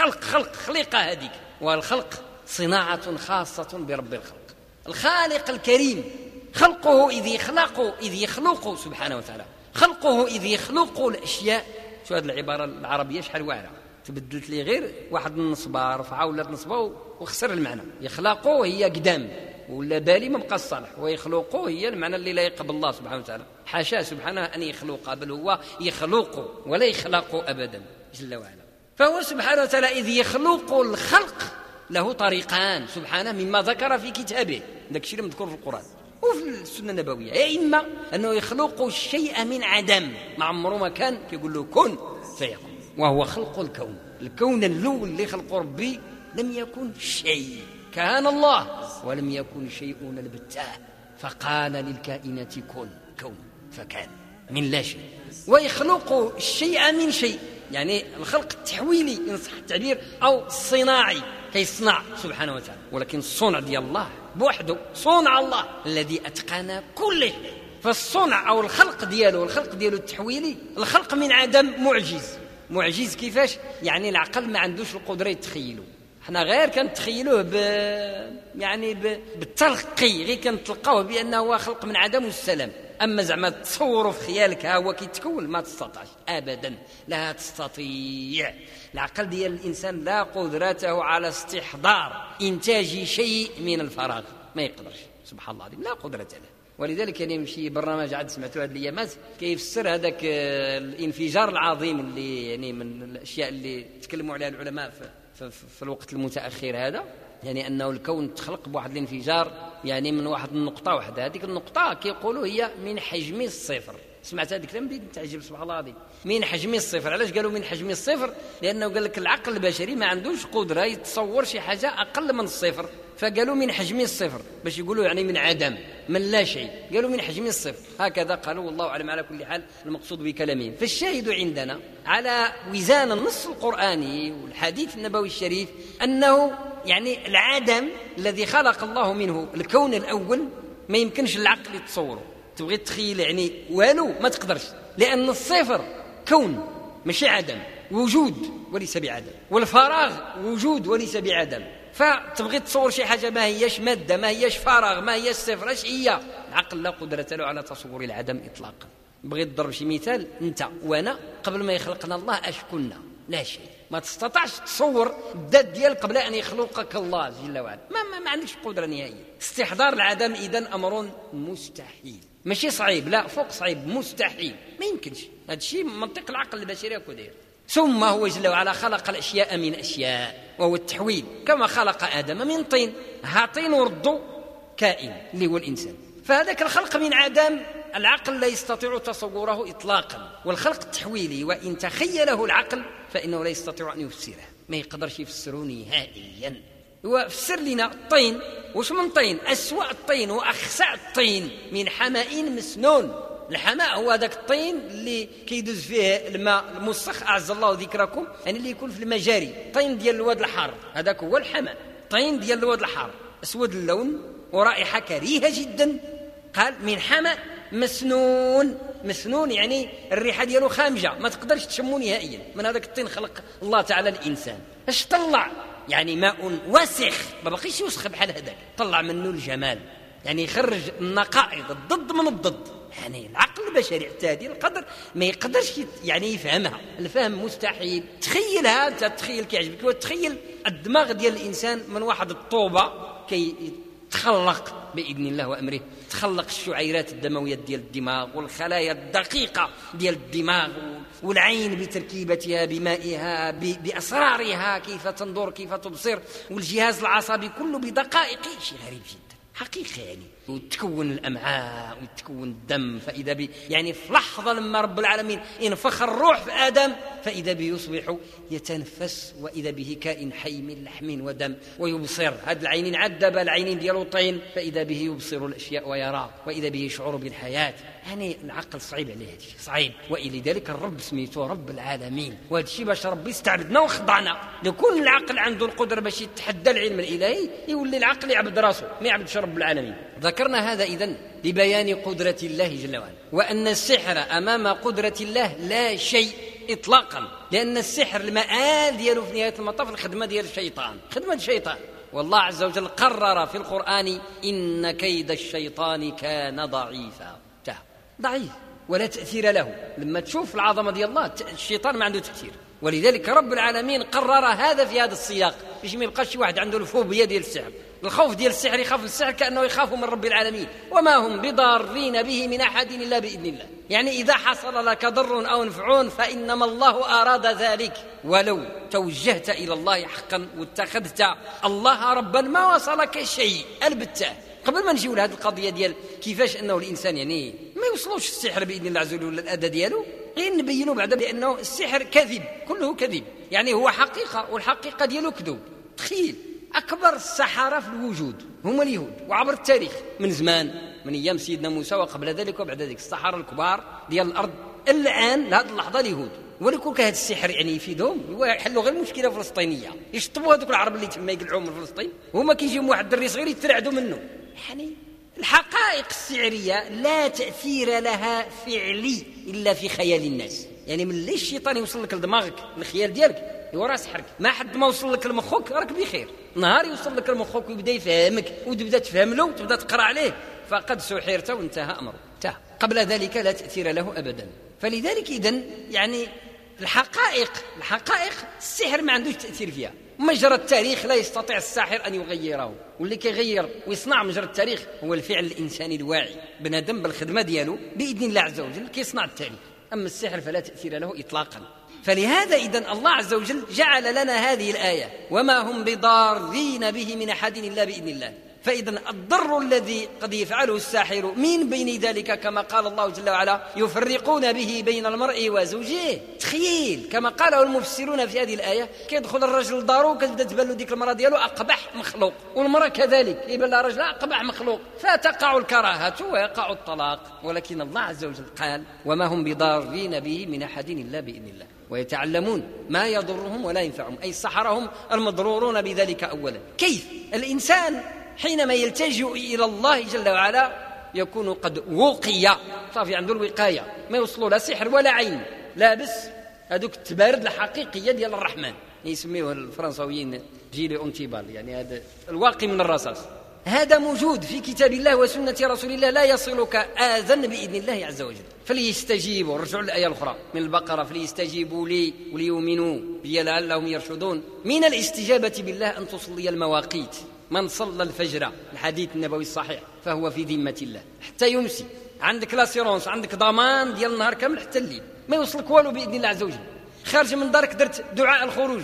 Speaker 1: خليقة هذيك. والخلق صناعة خاصة برب الخلق. الخالق الكريم خلقه إذ يخلق سبحانه وتعالى، خلقه إذ يخلق الأشياء. شو هذه العبارة العربية شحال واعرة، تبدلت لي غير واحد النصبة رفعة ولا نصبة وخسر المعنى. يخلقه هي قدام ولا بالي ما بقى الصالح، ويخلقه هي المعنى اللي لا يقبل الله سبحانه وتعالى. حاشا سبحانه أن يخلق، بل هو يخلق ولا يخلق أبدا جل وعلا. فهو سبحانه وتعالى إذ يخلق الخلق له طريقان سبحانه مما ذكر في كتابه، داك الشيء اللي مذكور في القرآن وفي السنة النبوية. يا إما أنه يخلق الشيء من عدم، ما عمره ما كان يقول له كن فيكون، وهو خلق الكون. الكون الأول اللي خلق ربي لم يكن شيء، كان الله ولم يكن شيء البتة، فقال للكائنات كن فكان من لا شيء. ويخلق الشيء من شيء، يعني الخلق التحويلي إن صح التعبير، أو الصناعي كيصنع سبحانه وتعالى. ولكن الصنع ديال الله بوحده، صنع الله الذي أتقن كل شيء. فالصنع أو الخلق دياله التحويلي، الخلق من عدم معجز كيفاش؟ يعني العقل ما عندوش القدرة يتخيله. احنا غير كنتخيلوه بالتلقي، غير كنتلقاوه بأنه هو خلق من عدم والسلام. أما زعما تصوره في خيالك ها هو كيتكون، ما تستطيعش أبدا، لا تستطيع. العقل ديال الإنسان لا قدرته على استحضار إنتاج شيء من الفراغ، ما يقدرش سبحان الله العظيم، لا قدرة له. ولذلك يعني يمشي برنامج عاد سمعتوا هذه الايامات كيفسر هذاك الانفجار العظيم اللي يعني من الاشياء اللي تكلموا عليها العلماء في الوقت المتاخر هذا، يعني انه الكون تخلق بواحد الانفجار يعني من واحد النقطه واحده. هذيك النقطه كيقولوا هي من حجم الصفر. سمعت هذا الكلام بديت نتعجب سبحان الله العظيم، من حجم الصفر. علاش قالوا من حجم الصفر؟ لانه قال لك العقل البشري ما عندوش قدره يتصور شي حاجه اقل من الصفر، فقالوا من حجم الصفر باش يقولوا يعني من عدم، من لا شيء، قالوا من حجم الصفر. هكذا قالوا والله أعلم. على كل حال المقصود بكلامهم، فالشاهد عندنا على وزان النص القرآني والحديث النبوي الشريف أنه يعني العدم الذي خلق الله منه الكون الأول ما يمكنش العقل يتصوره. تبغي تخيل يعني والو ما تقدرش، لأن الصفر كون ماشي عدم، وجود وليس بعدم، والفراغ وجود وليس بعدم. فتبغي تصور شي حاجة ما هيش مادة، ما هيش فراغ، ما هيش صفر، اش هي؟ العقل لا قدرة له على تصور العدم إطلاقا. بغيت تضرب شي مثال، انت وانا قبل ما يخلقنا الله اش كنا؟ لا شيء. ما تستطيعش تصور الذات ديالك قبل ان يخلقك الله جل وعلا، ما عندكش قدرة نهائية. استحضار العدم اذن امر مستحيل، ماشي صعيب، لا فوق صعيب، مستحيل، ما يمكنش. هذا الشيء منطق العقل البشري هكا داير. ثم هو جل وعلا خلق الأشياء من أشياء، وهو التحويل، كما خلق آدم من طين. ها طين وردوا كائن اللي هو الإنسان. فهذاك الخلق من عدم العقل لا يستطيع تصوره إطلاقا. والخلق التحويلي وإن تخيله العقل فإنه لا يستطيع أن يفسره، ما يقدرش يفسره نهائيا. هو فسر لنا الطين، وش من طين؟ أسوأ الطين وأخسأ الطين، من حمأ مسنون. الحماء هو ذاك الطين اللي كيدوز فيه الماء المسخ، أعز الله ذكركم، يعني اللي يكون في المجاري، طين ديال الواد الحار، هذاك هو الحماء، طين ديال الواد الحار، أسود اللون ورائحة كريهة جدا. قال من حمأ مسنون يعني الريحة دياله خامجة، ما تقدرش تشمو نهائيا. من هذاك الطين خلق الله تعالى الإنسان. اش طلع؟ يعني ماء وسخ، ما بقيش يوسخ بحال هذاك، طلع منه الجمال، يعني يخرج النقائض الضد من الضد. يعني العقل البشري اعتادي القدر ما يقدرش يعني يفهمها، الفهم مستحيل. تخيلها انت، تخيل كيعجبك، وتخيل الدماغ ديال الانسان من واحد الطوبه كي تخلق بإذن الله وأمره، تخلق الشعيرات الدموية ديال الدماغ والخلايا الدقيقة ديال الدماغ، والعين بتركيبتها بمائها بأسرارها، كيف تنظر كيف تبصر، والجهاز العصبي كله بدقائق. شيء غريب جدا حقيقة يعني. وتكون الأمعاء وتكون الدم، فإذا يعني في لحظة لما رب العالمين انفخ الروح في آدم فإذا به يصبح يتنفس، وإذا به كائن حي من لحم ودم ويبصر. هاد العينين عذب العينين ديالو طين، فإذا به يبصر الأشياء ويرى، وإذا به يشعر بالحياة. يعني العقل صعيب عليه هذا الشيء، صعيب. ولذلك الرب سميته رب العالمين، وهذا الشيء باش ربي استعبدنا وخضعنا. لكل العقل عنده القدرة باش يتحدى العلم الإلهي، يولي العقل يعبد راسه، ما يعبدش رب العالمين. ذكرنا هذا إذن لبيان قدرة الله جل وعلا، وأن السحر أمام قدرة الله لا شيء إطلاقا. لأن السحر المآل دياله في نهاية المطاف الخدمة ديال الشيطان، خدمة الشيطان. والله عز وجل قرر في القرآن إن كيد الشيطان كان ضعيفا. ضعيف ولا تأثير له. لما تشوف العظمة ديال الله الشيطان ما عنده تأثير، ولذلك رب العالمين قرر هذا في هذا السياق باش ما يبقاش شي واحد عنده الفوبيا ديال السحر. الخوف ديال السحر يخاف السحر كأنه يخاف من رب العالمين، وما هم بضارين به من أحد إلا بإذن الله. يعني إذا حصل لك ضر أو نفع فإنما الله أراد ذلك، ولو توجهت إلى الله حقا واتخذت الله ربا ما وصلك شيء البتة. قبل ما نجيو لهذه القضية ديال كيفاش أنه الإنسان يعني ما يوصلوش السحر بإذن الله عز وجل ولا الأذى ديالو، غير نبينوا بعد بأنه السحر كذب، كله كذب، يعني هو حقيقة والحقيقة ديالو كذوب. تخيل أكبر السحرة في الوجود هم اليهود، وعبر التاريخ من زمان، من أيام سيدنا موسى وقبل ذلك وبعد ذلك السحرة الكبار ديال الأرض الآن لهذه اللحظة اليهود. ولكن هذا السحر يعني يفيدهم، يحلوا غير مشكلة فلسطينية، يشطبوا هذوك العرب اللي تما يقلعوا من فلسطين، وهما كيجيهم واحد الدري صغير يترعدوا منه. يعني الحقائق السحرية لا تأثير لها فعلي إلا في خيال الناس. يعني من ليش الشيطان يوصل لك لدماغك الخيال ديالك وراه سحرك، ما حد ما وصل لك لمخك راك بخير. نهار يوصل لك لمخك ويبدا يفهمك وتبدا تفهم له وتبدا تقرا عليه فقد سحرت وانتهى أمره. قبل ذلك لا تأثير له أبدا. فلذلك إذن يعني الحقائق السحر ما عندوش تأثير فيها. مجرى التاريخ لا يستطيع الساحر أن يغيره، واللي كيغير ويصنع مجرى التاريخ هو الفعل الإنساني الواعي، بنادم بالخدمة ديالو بإذن الله عز وجل كيصنع التاريخ. أما السحر فلا تأثير له إطلاقا. فلهذا إذن الله عز وجل جعل لنا هذه الآية وما هم بضارين به من أحد إلا بإذن الله. فإذن الضر الذي قد يفعله الساحر من بين ذلك كما قال الله جل وعلا يفرقون به بين المرء وزوجه. تخيل كما قاله المفسرون في هذه الآية، كيدخل الرجل لدارو كتبدا تبان له ديك المرأة ديالو أقبح مخلوق، والمرأة كذلك يبان لها رجل أقبح مخلوق، فتقع الكراهة ويقع الطلاق. ولكن الله عز وجل قال وما هم بضارين به من أحد إلا بإذن الله، ويتعلمون ما يضرهم ولا ينفعهم، أي السحرة هم المضرورون بذلك أولا. كيف الإنسان حينما يلتجئ إلى الله جل وعلا يكون قد وقي، صافي عنده الوقاية، ما يوصلوا لا سحر ولا عين، لابس هذوك التبارد الحقيقية ديال الرحمن، يسميوه الفرنساويين جيلي أونتيبال، يعني هذا الواقي من الرصاص. هذا موجود في كتاب الله وسنة رسول الله، لا يصلك آذن بإذن الله عز وجل. فليستجيبوا، رجعوا الآية الأخرى من البقرة، فليستجيبوا لي وليؤمنوا بي لعلهم يرشدون. من الاستجابة بالله أن تصلي المواقيت، من صلى الفجر الحديث النبوي الصحيح فهو في ذمة الله حتى يمسي، عندك لاسيرونس، عندك ضمان ديال النهار كامل حتى الليل، ما يوصلك والو بإذن الله عز وجل. خارج من دارك درت دعاء الخروج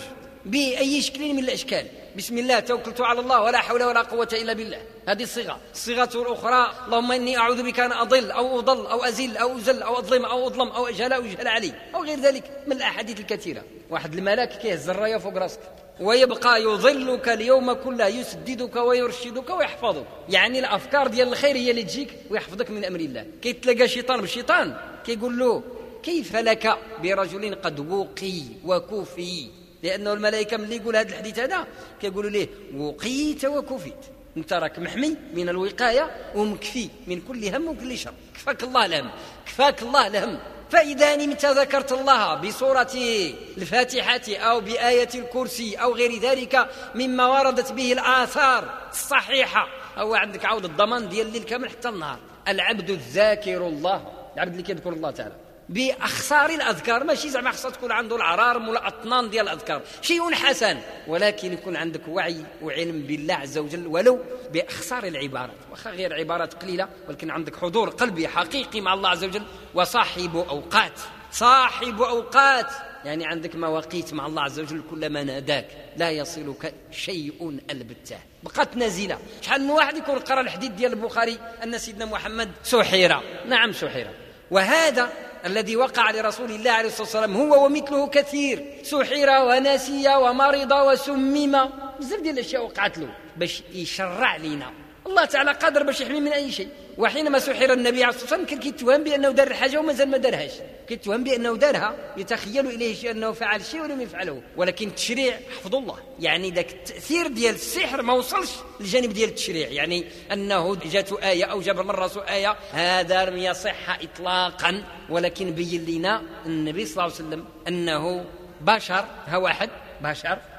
Speaker 1: بأي شكل من الأشكال، بسم الله توكلت على الله ولا حول ولا قوة إلا بالله، هذه الصيغة الأخرى اللهم إني أعوذ بك أن أضل أو أضل أو أزل أو أزل أو أظلم أو أظلم أو أجهل أو يجهل علي أو غير ذلك من الأحاديث الكثيرة. واحد الملاك كيهز الراية فوق راسك ويبقى يظلك اليوم كله، يسددك ويرشدك ويحفظك. يعني الأفكار ديال الخير هي اللي تجيك ويحفظك من أمر الله. كيتلقى شيطان بالشيطان كيقول له كيف لك برجل قد وقي وكفي، لأنه الملائكة من اللي يقول هذا الحديث هذا كيقولوا ليه وقيت وكفيت، انت راك محمي من الوقاية ومكفي من كل هم وكل شر، كفاك الله الهم، كفاك الله الهم. فإذا نمت ذكرت الله بسورة الفاتحة أو بآية الكرسي أو غير ذلك مما وردت به الآثار الصحيحة، أو عندك عود الضمان ديال الليل كامل حتى النهار. العبد الذاكر الله، العبد اللي كيذكر الله تعالى بأخصار الأذكار، ماشي زعما خصها تكون عنده العرارم ولا أطنان ديال الأذكار، شيء حسن، ولكن يكون عندك وعي وعلم بالله عز وجل ولو بأخصار العبارات، واخا غير عبارات قليلة ولكن عندك حضور قلبي حقيقي مع الله عز وجل. وصاحب أوقات، صاحب أوقات يعني عندك مواقيت مع الله عز وجل، كلما ناداك لا يصلك شيء البتة، بقات نازلة. شحال من واحد يكون قرأ الحديث ديال البخاري أن سيدنا محمد سحر، نعم سحر، وهذا الذي وقع لرسول الله عليه الصلاة والسلام هو ومثله كثير، سحر ونسي ومرض وسمم، بزاف ديال الأشياء وقعت له باش يشرع لنا. الله تعالى قادر باش يحمي من أي شيء. وحينما سحر النبي عليه الصلاة والسلام كان كيتوهم بأنه دار الحاجة ومازال ما دارهاش، كيتوهم بأنه دارها، يتخيل إليه شيء أنه فعل شيء ولم يفعله، ولكن التشريع حفظ الله. يعني ذاك التأثير ديال السحر ما وصلش للجانب ديال التشريع، يعني أنه جاءت آية أو جاب من رأسه آية، هذا لم يصح إطلاقا. ولكن بين لنا النبي صلى الله عليه وسلم أنه بشر، ها واحد بشر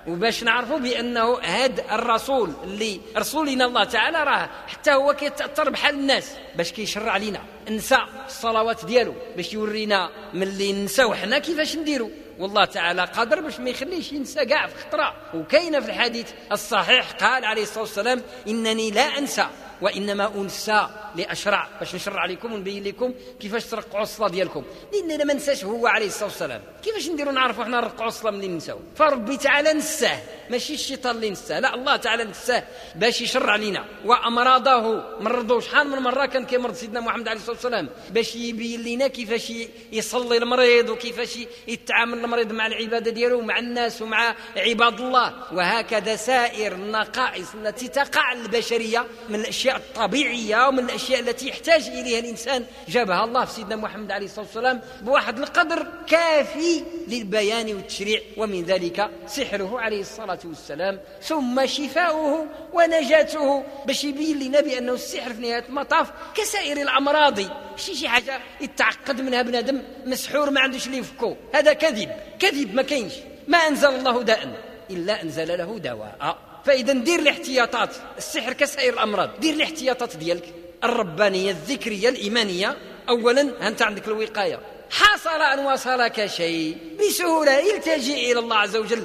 Speaker 1: وباش نعرفوا بأنه هذا الرسول اللي رسول لنا الله تعالى راه حتى هو كيتأثر بحال الناس باش كيشرع لنا نسى الصلوات ديالو، باش يورينا من اللي نساو حنا كيفاش نديروا. والله تعالى قادر باش ما يخليش ينسى كاع في خطرة. وكاينه في الحديث الصحيح قال عليه الصلاة والسلام: إنني لا أنسى وإنما أنسى لأشرع، باش نشرع عليكم ونبين لكم كيفاش ترقعوا الصلاة ديالكم، لأننا ما نساش هو عليه الصلاة والسلام. كيفاش نديروا نعرفوا احنا نرقعوا الصلاة ملي ننساو؟ فربي تعالى نساه، ماشي الشيطان اللي نساه، لا الله تعالى نساه باش يشرع لنا. وأمراضه مرضوا شحال من مرة كان كيمرض سيدنا محمد عليه الصلاة والسلام باش يبين لنا كيفاش يصلي المريض وكيفاش يتعامل المريض مع العبادة ديالو ومع الناس ومع عباد الله. وهكذا سائر النقائص التي تقع البشرية من الأشياء الطبيعية ومن الأشياء التي يحتاج إليها الإنسان جابها الله في سيدنا محمد عليه الصلاة والسلام بواحد القدر كافي للبيان والتشريع. ومن ذلك سحره عليه الصلاة والسلام، ثم شفاؤه ونجاته، باش يبين لنا بأنه السحر في نهاية المطاف كسائر الأمراض، شي حاجة يتعقد منها بنادم مسحور ما عندوش اللي يفكو. هذا كذب ما كاينش. ما أنزل الله داء إلا أنزل له دواء. فإذا دير الاحتياطات، السحر كسائر الأمراض، دير الاحتياطات ديالك الربانية الذكرية الإيمانية. أولا أنت عندك الوقاية، حصل أن وصلك شيء بسهولة التجئ إلى الله عز وجل،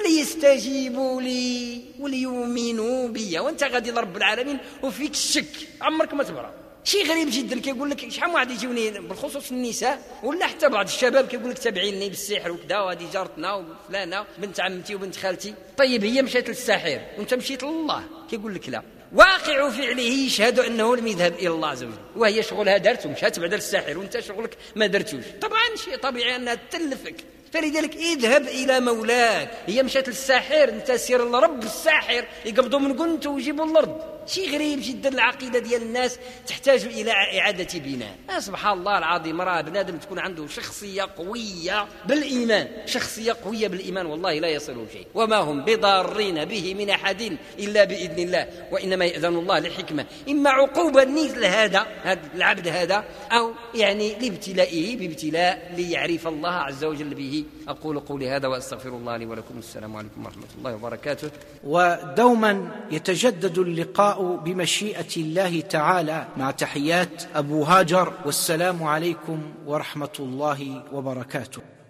Speaker 1: فليستجيبوا لي وليؤمنوا بي. وانت غادي لرب العالمين وفيك الشك عمرك ما تبرأ. شيء غريب جدا كيقول لك شحال من واحد يجوني بالخصوص النساء ولا حتى بعض الشباب كيقول لك تابعيني بالسحر وكذا، وهذه جارتنا وفلانه بنت عمتي وبنت خالتي. طيب هي مشات للساحر وانت مشيت لله، كيقول لك لا. واقع فعله يشهد انه لم يذهب الى الله عز وجل، وهي شغلها دارت ومشات بعد للساحر وانت شغلك ما درتوش. طبعا شيء طبيعي انها تلفك. فلذلك اذهب الى مولاك. هي مشات للساحر، انت سير لرب الساحر يقبضوا من قنته ويجيبوا الارض. شيء غريب جدا. العقيدة ديال الناس تحتاج إلى إعادة بناء. سبحان الله العظيم، راه بنادم تكون عنده شخصية قوية بالإيمان، شخصية قوية بالإيمان والله لا يصله شيء. وما هم بضارين به من أحد إلا بإذن الله، وإنما يأذن الله لحكمة، إما عقوبة مثل هذا العبد هذا، أو يعني لابتلائه بابتلاء ليعرف الله عز وجل به. أقول قولي هذا وأستغفر الله لي ولكم. السلام عليكم ورحمة الله وبركاته.
Speaker 3: ودوما يتجدد اللقاء بمشيئة الله تعالى، مع تحيات أبو هاجر، والسلام عليكم ورحمة الله وبركاته.